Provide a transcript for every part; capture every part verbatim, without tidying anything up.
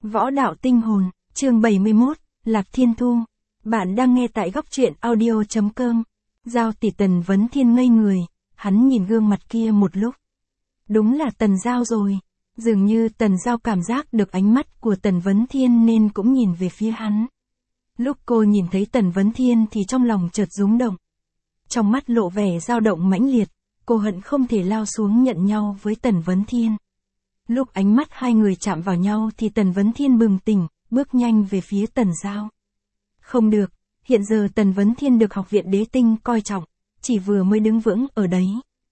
Võ đạo tinh hồn, chương bảy mươi mốt, Lạc Thiên Thu. Bạn đang nghe tại góc truyện audio chấm com. Giao tỷ Tần Vấn Thiên ngây người, hắn nhìn gương mặt kia một lúc. Đúng là Tần Giao rồi. Dường như Tần Giao cảm giác được ánh mắt của Tần Vấn Thiên nên cũng nhìn về phía hắn. Lúc cô nhìn thấy Tần Vấn Thiên thì trong lòng chợt rúng động. Trong mắt lộ vẻ dao động mãnh liệt, cô hận không thể lao xuống nhận nhau với Tần Vấn Thiên. Lúc ánh mắt hai người chạm vào nhau thì Tần Vấn Thiên bừng tỉnh, bước nhanh về phía Tần Giao. Không được, hiện giờ Tần Vấn Thiên được học viện Đế Tinh coi trọng, chỉ vừa mới đứng vững ở đấy.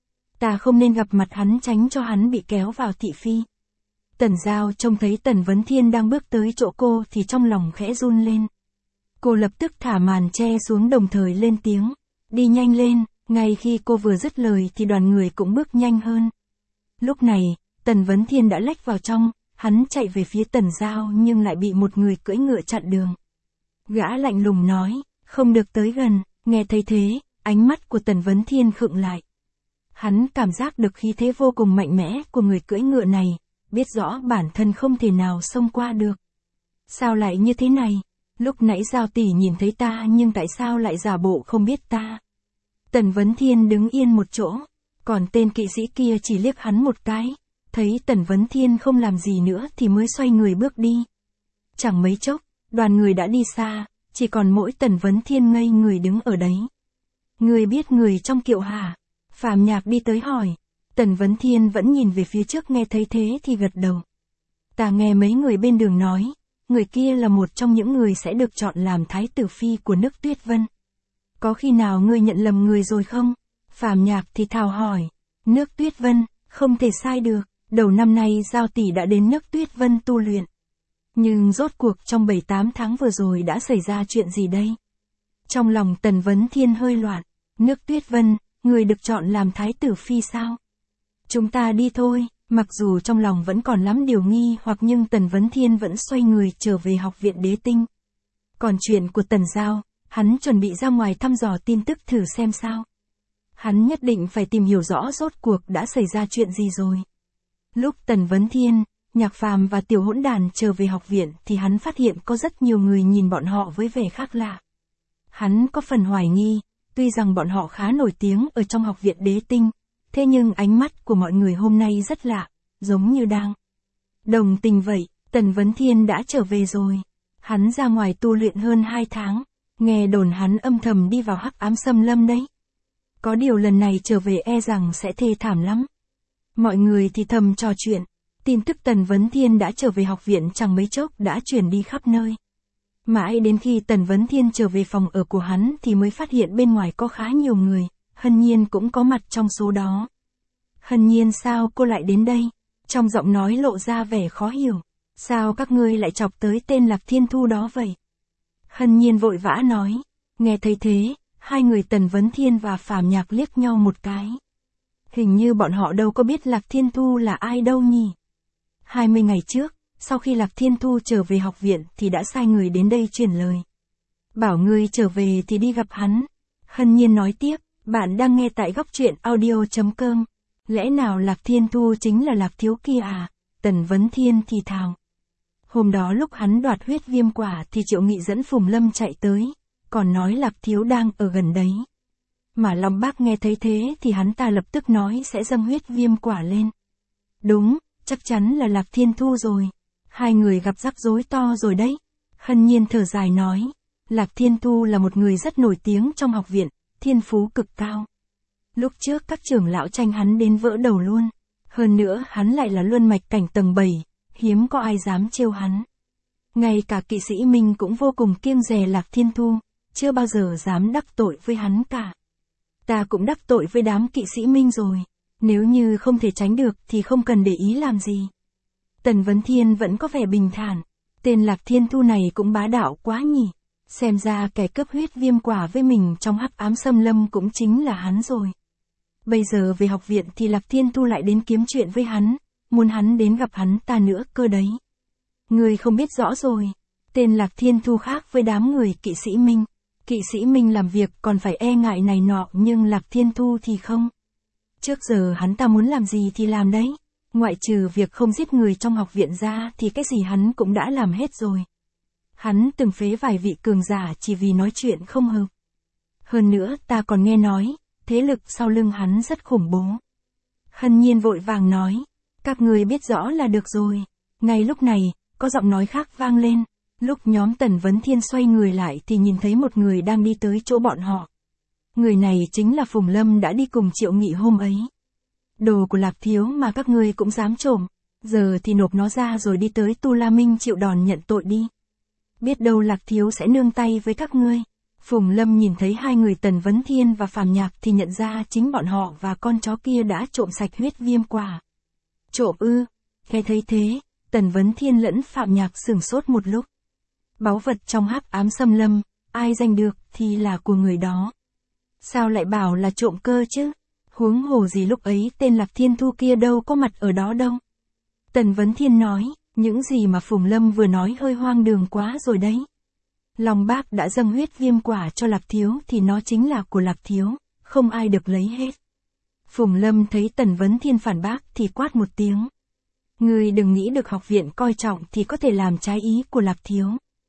Ta không nên gặp mặt hắn, tránh cho hắn bị kéo vào thị phi. Tần Giao trông thấy Tần Vấn Thiên đang bước tới chỗ cô thì trong lòng khẽ run lên. Cô lập tức thả màn che xuống đồng thời lên tiếng. Đi nhanh lên, ngay khi cô vừa dứt lời thì đoàn người cũng bước nhanh hơn. Lúc này, Tần Vấn Thiên đã lách vào trong, hắn chạy về phía Tần Giao nhưng lại bị một người cưỡi ngựa chặn đường. Gã lạnh lùng nói, không được tới gần, nghe thấy thế, ánh mắt của Tần Vấn Thiên khựng lại. Hắn cảm giác được khí thế vô cùng mạnh mẽ của người cưỡi ngựa này, biết rõ bản thân không thể nào xông qua được. Sao lại như thế này? Lúc nãy Giao tỷ nhìn thấy ta nhưng tại sao lại giả bộ không biết ta? Tần Vấn Thiên đứng yên một chỗ, còn tên kỵ sĩ kia chỉ liếc hắn một cái, thấy Tần Vấn Thiên không làm gì nữa thì mới xoay người bước đi. Chẳng mấy chốc, đoàn người đã đi xa, chỉ còn mỗi Tần Vấn Thiên ngây người đứng ở đấy. Người biết người trong kiệu hả? Phàm Nhạc đi tới hỏi. Tần Vấn Thiên vẫn nhìn về phía trước, nghe thấy thế thì gật đầu. Ta nghe mấy người bên đường nói, người kia là một trong những người sẽ được chọn làm thái tử phi của nước Tuyết Vân. Có khi nào ngươi nhận lầm người rồi không? Phàm Nhạc thì thào hỏi. Nước Tuyết Vân, không thể sai được, đầu năm nay Giao tỷ đã đến nước Tuyết Vân tu luyện. Nhưng rốt cuộc trong bảy tám tháng vừa rồi đã xảy ra chuyện gì đây? Trong lòng Tần Vấn Thiên hơi loạn. Nước Tuyết Vân, người được chọn làm thái tử phi sao? Chúng ta đi thôi. Mặc dù trong lòng vẫn còn lắm điều nghi hoặc nhưng Tần Vấn Thiên vẫn xoay người trở về học viện Đế Tinh. Còn chuyện của Tần Giao, hắn chuẩn bị ra ngoài thăm dò tin tức thử xem sao. Hắn nhất định phải tìm hiểu rõ rốt cuộc đã xảy ra chuyện gì rồi. Lúc Tần Vấn Thiên, Nhạc Phàm và Tiểu Hỗn Đàn trở về học viện thì hắn phát hiện có rất nhiều người nhìn bọn họ với vẻ khác lạ. Hắn có phần hoài nghi, tuy rằng bọn họ khá nổi tiếng ở trong học viện Đế Tinh, thế nhưng ánh mắt của mọi người hôm nay rất lạ, giống như đang đồng tình vậy. Tần Vấn Thiên đã trở về rồi. Hắn ra ngoài tu luyện hơn hai tháng, nghe đồn hắn âm thầm đi vào hắc ám xâm lâm đấy. Có điều lần này trở về e rằng sẽ thê thảm lắm. Mọi người thì thầm trò chuyện, tin tức Tần Vấn Thiên đã trở về học viện chẳng mấy chốc đã truyền đi khắp nơi. Mãi đến khi Tần Vấn Thiên trở về phòng ở của hắn thì mới phát hiện bên ngoài có khá nhiều người, Hân Nhiên cũng có mặt trong số đó. Hân Nhiên, sao cô lại đến đây? Trong giọng nói lộ ra vẻ khó hiểu. Sao các ngươi lại chọc tới tên Lạc Thiên Thu đó vậy? Hân Nhiên vội vã nói. Nghe thấy thế, hai người Tần Vấn Thiên và Phàm Nhạc liếc nhau một cái. Hình như bọn họ đâu có biết Lạc Thiên Thu là ai đâu nhỉ? hai mươi ngày trước, sau khi Lạc Thiên Thu trở về học viện thì đã sai người đến đây truyền lời. Bảo ngươi trở về thì đi gặp hắn. Hân Nhiên nói tiếp, bạn đang nghe tại góc truyện audio chấm com. Lẽ nào Lạc Thiên Thu chính là Lạc Thiếu kia à? Tần Vấn Thiên thì thào. Hôm đó lúc hắn đoạt huyết viêm quả thì Triệu Nghị dẫn Phùng Lâm chạy tới, còn nói Lạc Thiếu đang ở gần đấy. Mà Long Bác nghe thấy thế thì hắn ta lập tức nói sẽ dâng huyết viêm quả lên. Đúng, chắc chắn là Lạc Thiên Thu rồi. Hai người gặp rắc rối to rồi đấy. Hân Nhiên thở dài nói. Lạc Thiên Thu là một người rất nổi tiếng trong học viện, thiên phú cực cao. Lúc trước các trưởng lão tranh hắn đến vỡ đầu luôn. Hơn nữa hắn lại là luân mạch cảnh tầng bảy, hiếm có ai dám trêu hắn. Ngay cả kỵ sĩ Minh cũng vô cùng kiêng dè Lạc Thiên Thu, chưa bao giờ dám đắc tội với hắn cả. Ta cũng đắc tội với đám kỵ sĩ Minh rồi, nếu như không thể tránh được thì không cần để ý làm gì. Tần Vấn Thiên vẫn có vẻ bình thản, tên Lạc Thiên Thu này cũng bá đạo quá nhỉ. Xem ra kẻ cướp huyết viêm quả với mình trong hắc ám xâm lâm cũng chính là hắn rồi. Bây giờ về học viện thì Lạc Thiên Thu lại đến kiếm chuyện với hắn, muốn hắn đến gặp hắn ta nữa cơ đấy. Người không biết rõ rồi, tên Lạc Thiên Thu khác với đám người kỵ sĩ Minh. Kỵ sĩ Minh làm việc còn phải e ngại này nọ nhưng Lạc Thiên Thu thì không. Trước giờ hắn ta muốn làm gì thì làm đấy. Ngoại trừ việc không giết người trong học viện ra thì cái gì hắn cũng đã làm hết rồi. Hắn từng phế vài vị cường giả chỉ vì nói chuyện không hợp. Hơn nữa ta còn nghe nói, thế lực sau lưng hắn rất khủng bố. Hân Nhiên vội vàng nói, các người biết rõ là được rồi. Ngay lúc này, có giọng nói khác vang lên. Lúc nhóm Tần Vấn Thiên xoay người lại thì nhìn thấy một người đang đi tới chỗ bọn họ. Người này chính là Phùng Lâm đã đi cùng Triệu Nghị hôm ấy. Đồ của Lạc Thiếu mà các ngươi cũng dám trộm, giờ thì nộp nó ra rồi đi tới Tu La Minh chịu đòn nhận tội đi. Biết đâu Lạc Thiếu sẽ nương tay với các ngươi. Phùng Lâm nhìn thấy hai người Tần Vấn Thiên và Phàm Nhạc thì nhận ra chính bọn họ và con chó kia đã trộm sạch huyết viêm quả. Trộm ư? Nghe thấy thế, Tần Vấn Thiên lẫn Phạm Nhạc sửng sốt một lúc. Báu vật trong hắc ám xâm lâm, ai giành được thì là của người đó. Sao lại bảo là trộm cơ chứ? Huống hồ gì lúc ấy tên Lạc Thiên Thu kia đâu có mặt ở đó đâu. Tần Vấn Thiên nói, những gì mà Phùng Lâm vừa nói hơi hoang đường quá rồi đấy. Long Bác đã dâng huyết viêm quả cho Lạc Thiếu thì nó chính là của Lạc Thiếu, không ai được lấy hết. Phùng Lâm thấy Tần Vấn Thiên phản bác thì quát một tiếng. Ngươi đừng nghĩ được học viện coi trọng thì có thể làm trái ý của Lạc Thiếu.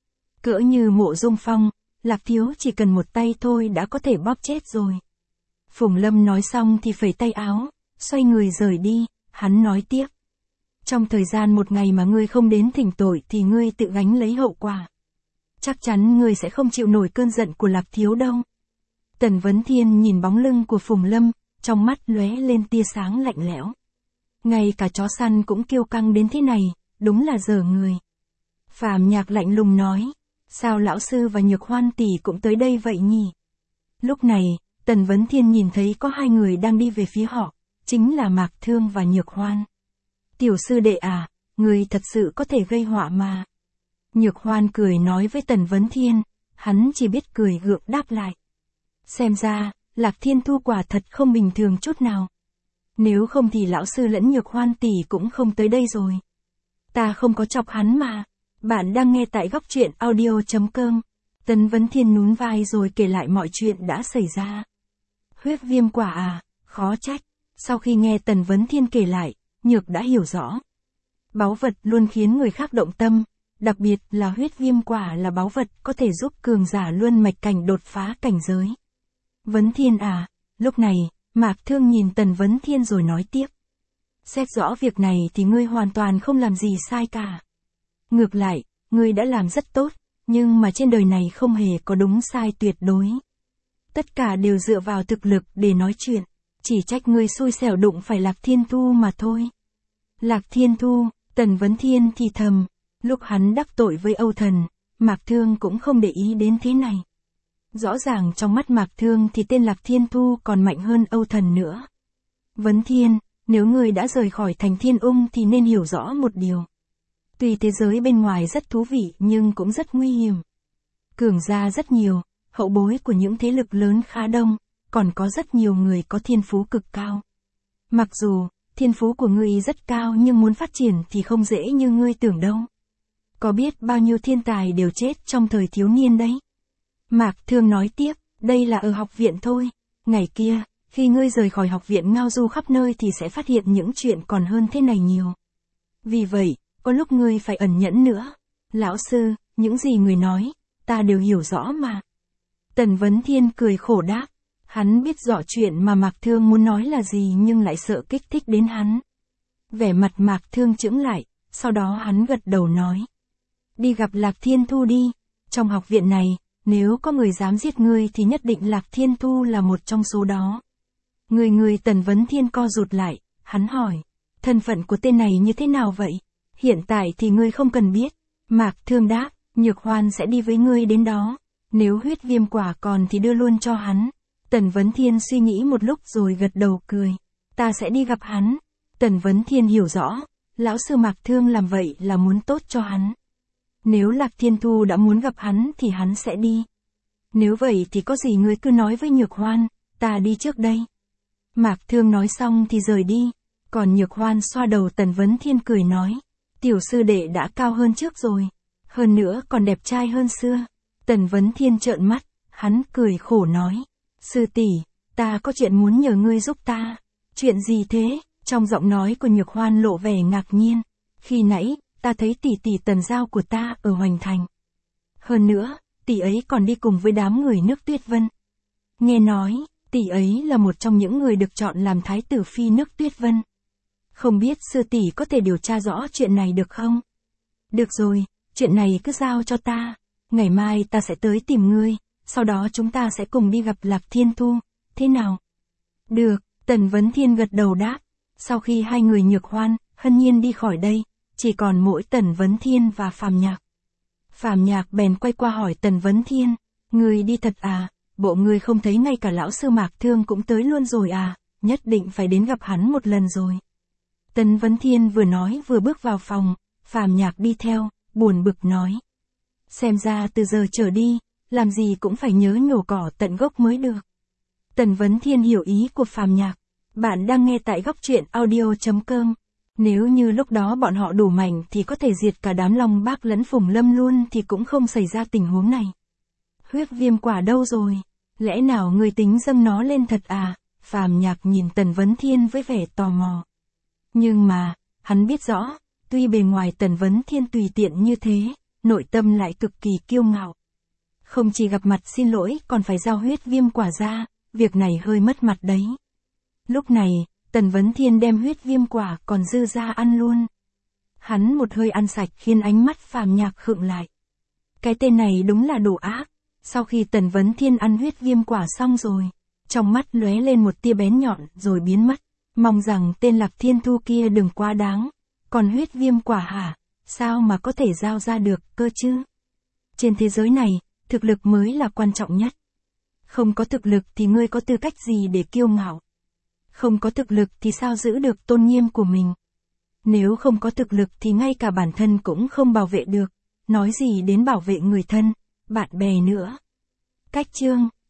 Cỡ như Mộ Dung Phong, Lạc Thiếu chỉ cần một tay thôi đã có thể bóp chết rồi. Phùng Lâm nói xong thì phẩy tay áo, xoay người rời đi, hắn nói tiếp. Trong thời gian một ngày mà ngươi không đến thỉnh tội thì ngươi tự gánh lấy hậu quả. Chắc chắn ngươi sẽ không chịu nổi cơn giận của Lạc Thiếu đâu. Tần Vấn Thiên nhìn bóng lưng của Phùng Lâm, trong mắt lóe lên tia sáng lạnh lẽo. Ngay cả chó săn cũng kiêu căng đến thế này, đúng là dở người. Phàm Nhạc lạnh lùng nói, sao lão sư và Nhược Hoan tỷ cũng tới đây vậy nhỉ? Lúc này, Tần Vấn Thiên nhìn thấy có hai người đang đi về phía họ, chính là Mạc Thương và Nhược Hoan. Tiểu sư đệ à, người thật sự có thể gây họa mà. Nhược Hoan cười nói với Tần Vấn Thiên, hắn chỉ biết cười gượng đáp lại. Xem ra, Lạc Thiên Thu quả thật không bình thường chút nào. Nếu không thì lão sư lẫn Nhược Hoan tỷ cũng không tới đây rồi. Ta không có chọc hắn mà. Bạn đang nghe tại góc truyện audio chấm com. Tần Vấn Thiên nhún vai rồi kể lại mọi chuyện đã xảy ra. Huyết viêm quả à, khó trách. Sau khi nghe Tần Vấn Thiên kể lại, Nhược đã hiểu rõ. Báu vật luôn khiến người khác động tâm, đặc biệt là huyết viêm quả là báu vật có thể giúp cường giả luân mạch cảnh đột phá cảnh giới. Vấn Thiên à, lúc này, Mạc Thương nhìn Tần Vấn Thiên rồi nói tiếp. Xét rõ việc này thì ngươi hoàn toàn không làm gì sai cả. Ngược lại, ngươi đã làm rất tốt, nhưng mà trên đời này không hề có đúng sai tuyệt đối. Tất cả đều dựa vào thực lực để nói chuyện, chỉ trách ngươi xui xẻo đụng phải Lạc Thiên Thu mà thôi. Lạc Thiên Thu, Tần Vấn Thiên thì thầm, lúc hắn đắc tội với Âu Thần, Mạc Thương cũng không để ý đến thế này. Rõ ràng trong mắt Mạc Thương thì tên Lạc Thiên Thu còn mạnh hơn Âu Thần nữa. Vấn Thiên, nếu ngươi đã rời khỏi thành Thiên Ung thì nên hiểu rõ một điều. Tuy thế giới bên ngoài rất thú vị nhưng cũng rất nguy hiểm. Cường gia rất nhiều, hậu bối của những thế lực lớn khá đông, còn có rất nhiều người có thiên phú cực cao. Mặc dù, thiên phú của ngươi rất cao nhưng muốn phát triển thì không dễ như ngươi tưởng đâu. Có biết bao nhiêu thiên tài đều chết trong thời thiếu niên đấy. Mạc Thương nói tiếp, đây là ở học viện thôi. Ngày kia, khi ngươi rời khỏi học viện ngao du khắp nơi thì sẽ phát hiện những chuyện còn hơn thế này nhiều. Vì vậy, có lúc ngươi phải ẩn nhẫn nữa. Lão sư, những gì người nói, ta đều hiểu rõ mà. Tần Vấn Thiên cười khổ đáp. Hắn biết rõ chuyện mà Mạc Thương muốn nói là gì nhưng lại sợ kích thích đến hắn. Vẻ mặt Mạc Thương chững lại, sau đó hắn gật đầu nói. Đi gặp Lạc Thiên Thu đi. Trong học viện này, nếu có người dám giết ngươi thì nhất định Lạc Thiên Thu là một trong số đó. Người người Tần Vấn Thiên co rụt lại, hắn hỏi. Thân phận của tên này như thế nào vậy? Hiện tại thì ngươi không cần biết. Mạc Thương đáp, Nhược Hoan sẽ đi với ngươi đến đó. Nếu huyết viêm quả còn thì đưa luôn cho hắn. Tần Vấn Thiên suy nghĩ một lúc rồi gật đầu cười. Ta sẽ đi gặp hắn. Tần Vấn Thiên hiểu rõ, lão sư Mạc Thương làm vậy là muốn tốt cho hắn. Nếu Lạc Thiên Thu đã muốn gặp hắn thì hắn sẽ đi. Nếu vậy thì có gì ngươi cứ nói với Nhược Hoan, ta đi trước đây. Mạc Thương nói xong thì rời đi, còn Nhược Hoan xoa đầu Tần Vấn Thiên cười nói. Tiểu sư đệ đã cao hơn trước rồi, hơn nữa còn đẹp trai hơn xưa. Tần Vấn Thiên trợn mắt, hắn cười khổ nói. Sư tỷ, ta có chuyện muốn nhờ ngươi giúp ta. Chuyện gì thế? Trong Trong giọng nói của Nhược Hoan lộ vẻ ngạc nhiên. Khi nãy, ta thấy tỷ tỷ Tần Giao của ta ở Hoành Thành. Hơn nữa, tỷ ấy còn đi cùng với đám người nước Tuyết Vân. Nghe nói, tỷ ấy là một trong những người được chọn làm thái tử phi nước Tuyết Vân. Không biết sư tỷ có thể điều tra rõ chuyện này được không? Được rồi, chuyện này cứ giao cho ta. Ngày mai ta sẽ tới tìm ngươi, sau đó chúng ta sẽ cùng đi gặp Lạc Thiên Thu, thế nào? Được, Tần Vấn Thiên gật đầu đáp. Sau khi hai người Nhược Hoan, Hân Nhiên đi khỏi đây, chỉ còn mỗi Tần Vấn Thiên và Phàm Nhạc. Phàm Nhạc bèn quay qua hỏi Tần Vấn Thiên, ngươi đi thật à, bộ ngươi không thấy ngay cả lão sư Mạc Thương cũng tới luôn rồi à, nhất định phải đến gặp hắn một lần rồi. Tần Vấn Thiên vừa nói vừa bước vào phòng, Phàm Nhạc đi theo, buồn bực nói. Xem ra từ giờ trở đi, làm gì cũng phải nhớ nhổ cỏ tận gốc mới được. Tần Vấn Thiên hiểu ý của Phàm Nhạc. Bạn đang nghe tại góc truyện audio chấm com. Nếu như lúc đó bọn họ đủ mạnh thì có thể diệt cả đám Long Bác lẫn Phùng Lâm luôn thì cũng không xảy ra tình huống này. Huyết viêm quả đâu rồi? Lẽ nào người tính dâng nó lên thật à? Phàm Nhạc nhìn Tần Vấn Thiên với vẻ tò mò. Nhưng mà, hắn biết rõ, tuy bề ngoài Tần Vấn Thiên tùy tiện như thế, nội tâm lại cực kỳ kiêu ngạo. Không chỉ gặp mặt xin lỗi còn phải giao huyết viêm quả ra, việc này hơi mất mặt đấy. Lúc này, Tần Vấn Thiên đem huyết viêm quả còn dư ra ăn luôn. Hắn một hơi ăn sạch khiến ánh mắt Phàm Nhạc khựng lại. Cái tên này đúng là đồ ác. Sau khi Tần Vấn Thiên ăn huyết viêm quả xong rồi, trong mắt lóe lên một tia bén nhọn rồi biến mất. Mong rằng tên Lạc Thiên Thu kia đừng quá đáng. Còn huyết viêm quả hả? Sao mà có thể giao ra được cơ chứ? Trên thế giới này, thực lực mới là quan trọng nhất. Không có thực lực thì ngươi có tư cách gì để kiêu ngạo? Không có thực lực thì sao giữ được tôn nghiêm của mình? Nếu không có thực lực thì ngay cả bản thân cũng không bảo vệ được. Nói gì đến bảo vệ người thân, bạn bè nữa. Cách chương